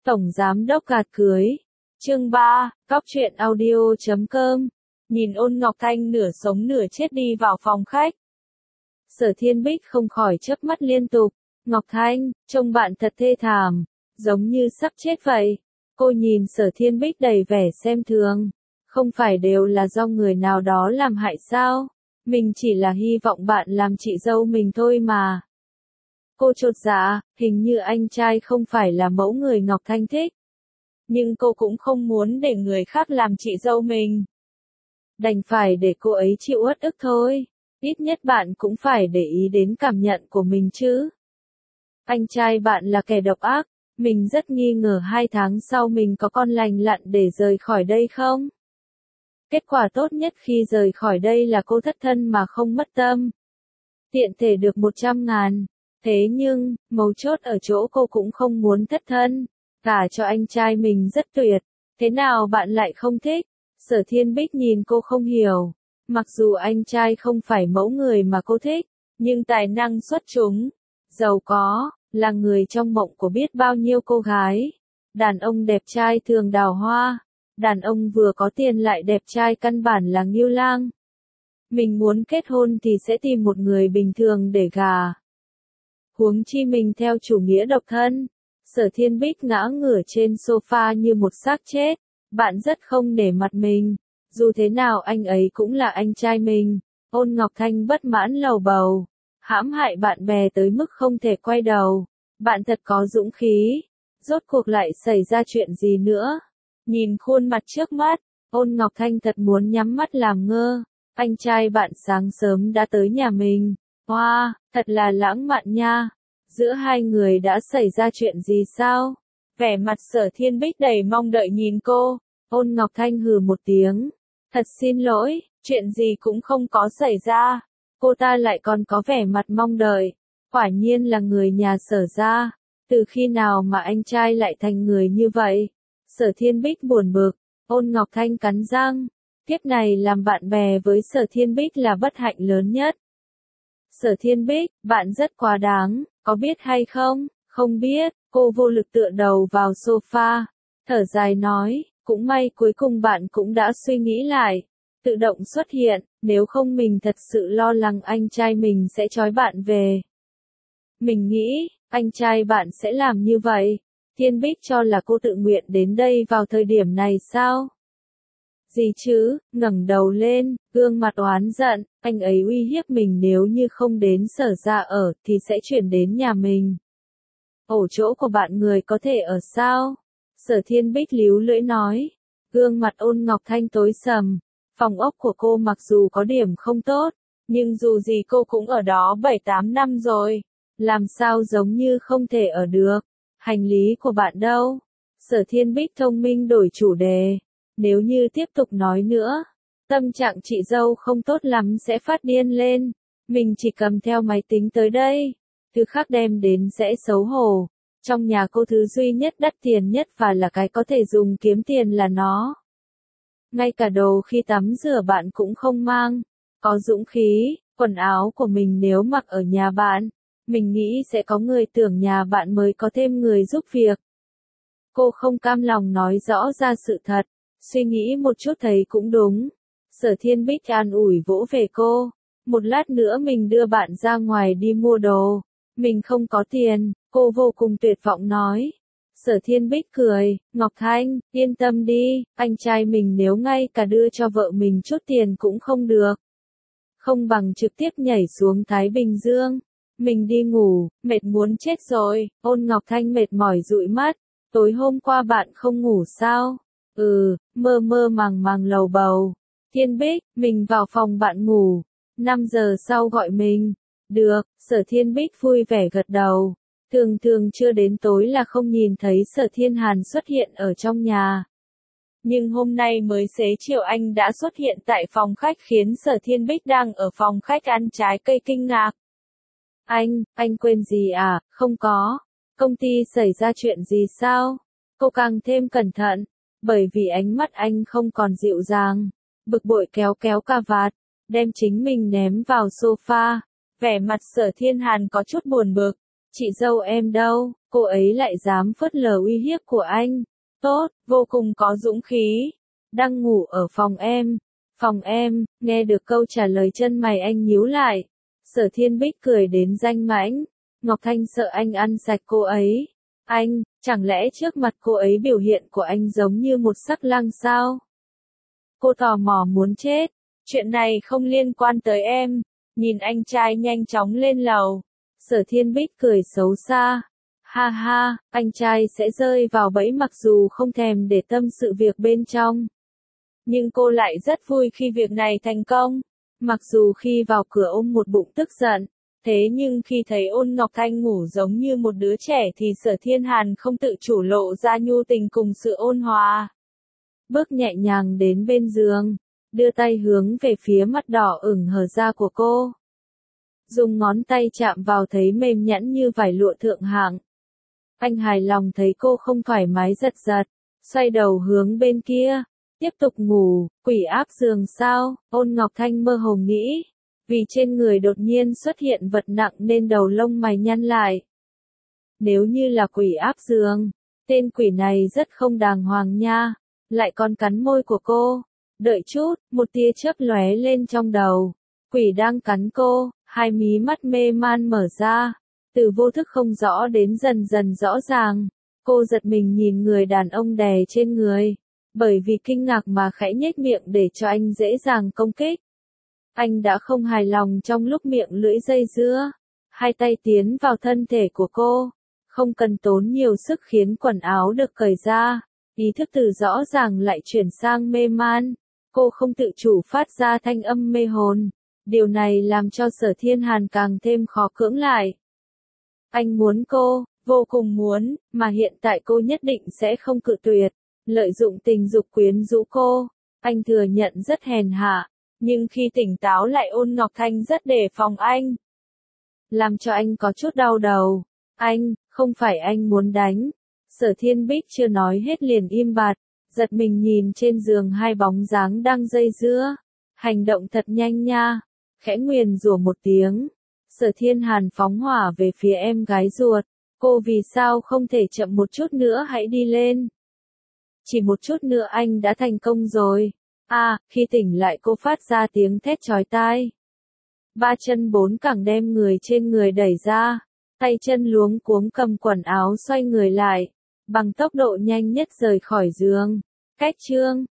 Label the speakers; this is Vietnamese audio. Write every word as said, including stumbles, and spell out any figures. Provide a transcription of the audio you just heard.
Speaker 1: Tổng Giám đốc gạt cưới. Chương ba, Cóc truyện audio chấm com. Nhìn Ôn Ngọc Thanh nửa sống nửa chết đi vào phòng khách. Sở Thiên Bích không khỏi chớp mắt liên tục. Ngọc Thanh, trông bạn thật thê thảm, giống như sắp chết vậy. Cô nhìn Sở Thiên Bích đầy vẻ xem thường. Không phải đều là do người nào đó làm hại sao? Mình chỉ là hy vọng bạn làm chị dâu mình thôi mà. Cô chột dạ, hình như anh trai không phải là mẫu người Ngọc Thanh thích. Nhưng cô cũng không muốn để người khác làm chị dâu mình. Đành phải để cô ấy chịu uất ức thôi. Ít nhất bạn cũng phải để ý đến cảm nhận của mình chứ. Anh trai bạn là kẻ độc ác. Mình rất nghi ngờ hai tháng sau mình có con lành lặn để rời khỏi đây không? Kết quả tốt nhất khi rời khỏi đây là cô thất thân mà không mất tâm. Tiện thể được một trăm ngàn. Thế nhưng, mấu chốt ở chỗ cô cũng không muốn thất thân. Cả cho anh trai mình rất tuyệt. Thế nào bạn lại không thích? Sở Thiên Bích nhìn cô không hiểu. Mặc dù anh trai không phải mẫu người mà cô thích, nhưng tài năng xuất chúng, giàu có, là người trong mộng của biết bao nhiêu cô gái. Đàn ông đẹp trai thường đào hoa. Đàn ông vừa có tiền lại đẹp trai căn bản là ngưu lang. Mình muốn kết hôn thì sẽ tìm một người bình thường để gả. Huống chi mình theo chủ nghĩa độc thân. Sở Thiên Bích ngã ngửa trên sofa như một xác chết. Bạn rất không nể mặt mình. Dù thế nào anh ấy cũng là anh trai mình. Ôn Ngọc Thanh bất mãn lầu bầu. Hãm hại bạn bè tới mức không thể quay đầu. Bạn thật có dũng khí. Rốt cuộc lại xảy ra chuyện gì nữa? Nhìn khuôn mặt trước mắt, Ôn Ngọc Thanh thật muốn nhắm mắt làm ngơ. Anh trai bạn sáng sớm đã tới nhà mình. Wow, thật là lãng mạn nha. Giữa hai người đã xảy ra chuyện gì sao? Vẻ mặt Sở Thiên Bích đầy mong đợi nhìn cô. Ôn Ngọc Thanh hừ một tiếng. Thật xin lỗi, chuyện gì cũng không có xảy ra. Cô ta lại còn có vẻ mặt mong đợi. Quả nhiên là người nhà Sở gia. Từ khi nào mà anh trai lại thành người như vậy? Sở Thiên Bích buồn bực. Ôn Ngọc Thanh cắn răng. Kiếp này làm bạn bè với Sở Thiên Bích là bất hạnh lớn nhất. Sở Thiên Bích, bạn rất quá đáng, có biết hay không? Không biết. Cô vô lực tựa đầu vào sofa. Thở dài nói, cũng may cuối cùng bạn cũng đã suy nghĩ lại. Tự động xuất hiện, nếu không mình thật sự lo lắng anh trai mình sẽ trói bạn về. Mình nghĩ, anh trai bạn sẽ làm như vậy. Thiên Bích cho là cô tự nguyện đến đây vào thời điểm này sao? Gì chứ, ngẩng đầu lên, gương mặt oán giận, anh ấy uy hiếp mình nếu như không đến Sở gia ở thì sẽ chuyển đến nhà mình. Ổ chỗ của bạn người có thể ở sao? Sở Thiên Bích líu lưỡi nói. Gương mặt Ôn Ngọc Thanh tối sầm. Phòng ốc của cô mặc dù có điểm không tốt, nhưng dù gì cô cũng ở đó bảy tám năm rồi. Làm sao giống như không thể ở được? Hành lý của bạn đâu? Sở Thiên Bích thông minh đổi chủ đề. Nếu như tiếp tục nói nữa, tâm trạng chị dâu không tốt lắm sẽ phát điên lên. Mình chỉ cầm theo máy tính tới đây. Thứ khác đem đến sẽ xấu hổ. Trong nhà cô thứ duy nhất đắt tiền nhất và là cái có thể dùng kiếm tiền là nó. Ngay cả đồ khi tắm rửa bạn cũng không mang. Có dũng khí, quần áo của mình nếu mặc ở nhà bạn, mình nghĩ sẽ có người tưởng nhà bạn mới có thêm người giúp việc. Cô không cam lòng nói rõ ra sự thật. Suy nghĩ một chút thấy cũng đúng. Sở Thiên Bích an ủi vỗ về cô. Một lát nữa mình đưa bạn ra ngoài đi mua đồ. Mình không có tiền, cô vô cùng tuyệt vọng nói. Sở Thiên Bích cười, Ngọc Thanh, yên tâm đi, anh trai mình nếu ngay cả đưa cho vợ mình chút tiền cũng không được. Không bằng trực tiếp nhảy xuống Thái Bình Dương. Mình đi ngủ, mệt muốn chết rồi. Ôn Ngọc Thanh mệt mỏi dụi mắt. Tối hôm qua bạn không ngủ sao? Ừ, mơ mơ màng màng lầu bầu. Thiên Bích, mình vào phòng bạn ngủ. năm giờ sau gọi mình. Được, Sở Thiên Bích vui vẻ gật đầu. Thường thường chưa đến tối là không nhìn thấy Sở Thiên Hàn xuất hiện ở trong nhà. Nhưng hôm nay mới xế chiều anh đã xuất hiện tại phòng khách khiến Sở Thiên Bích đang ở phòng khách ăn trái cây kinh ngạc. Anh, anh quên gì à? Không có. Công ty xảy ra chuyện gì sao? Cô càng thêm cẩn thận. Bởi vì ánh mắt anh không còn dịu dàng. Bực bội kéo kéo cà vạt. Đem chính mình ném vào sofa. Vẻ mặt Sở Thiên Hàn có chút buồn bực. Chị dâu em đâu, cô ấy lại dám phớt lờ uy hiếp của anh. Tốt, vô cùng có dũng khí. Đang ngủ ở phòng em. Phòng em, nghe được câu trả lời chân mày anh nhíu lại. Sở Thiên Bích cười đến danh mãnh. Ngọc Thanh sợ anh ăn sạch cô ấy. Anh, chẳng lẽ trước mặt cô ấy biểu hiện của anh giống như một sắc lang sao? Cô tò mò muốn chết. Chuyện này không liên quan tới em. Nhìn anh trai nhanh chóng lên lầu. Sở Thiên Bích cười xấu xa. Ha ha, anh trai sẽ rơi vào bẫy mặc dù không thèm để tâm sự việc bên trong. Nhưng cô lại rất vui khi việc này thành công. Mặc dù khi vào cửa ôm một bụng tức giận, thế nhưng khi thấy Ôn Ngọc Thanh ngủ giống như một đứa trẻ thì Sở Thiên Hàn không tự chủ lộ ra nhu tình cùng sự ôn hòa. Bước nhẹ nhàng đến bên giường, đưa tay hướng về phía mắt đỏ ửng hở ra của cô. Dùng ngón tay chạm vào thấy mềm nhẵn như vải lụa thượng hạng. Anh hài lòng thấy cô không thoải mái giật giật, xoay đầu hướng bên kia, tiếp tục ngủ. Quỷ áp giường sao? Ôn Ngọc Thanh mơ hồ nghĩ, vì trên người đột nhiên xuất hiện vật nặng nên đầu lông mày nhăn lại. Nếu như là quỷ áp giường, tên quỷ này rất không đàng hoàng nha, lại còn cắn môi của cô. Đợi chút, một tia chớp lóe lên trong đầu. Quỷ đang cắn cô, hai mí mắt mê man mở ra, từ vô thức không rõ đến dần dần rõ ràng. Cô giật mình nhìn người đàn ông đè trên người, bởi vì kinh ngạc mà khẽ nhếch miệng để cho anh dễ dàng công kích. Anh đã không hài lòng trong lúc miệng lưỡi dây dưa, hai tay tiến vào thân thể của cô, không cần tốn nhiều sức khiến quần áo được cởi ra, ý thức từ rõ ràng lại chuyển sang mê man. Cô không tự chủ phát ra thanh âm mê hồn. Điều này làm cho Sở Thiên Hàn càng thêm khó cưỡng lại. Anh muốn cô, vô cùng muốn, mà hiện tại cô nhất định sẽ không cự tuyệt. Lợi dụng tình dục quyến rũ cô, anh thừa nhận rất hèn hạ, nhưng khi tỉnh táo lại Ôn Ngọc Thanh rất đề phòng anh. Làm cho anh có chút đau đầu. Anh, không phải anh muốn đánh. Sở Thiên Bích chưa nói hết liền im bặt, giật mình nhìn trên giường hai bóng dáng đang dây dưa. Hành động thật nhanh nha. Khẽ nguyền rủa một tiếng. Sở Thiên Hàn phóng hỏa về phía em gái ruột. Cô vì sao không thể chậm một chút nữa hãy đi lên. Chỉ một chút nữa anh đã thành công rồi. À, khi tỉnh lại cô phát ra tiếng thét chói tai. Ba chân bốn cẳng đem người trên người đẩy ra. Tay chân luống cuống cầm quần áo xoay người lại. Bằng tốc độ nhanh nhất rời khỏi giường. Cách chương.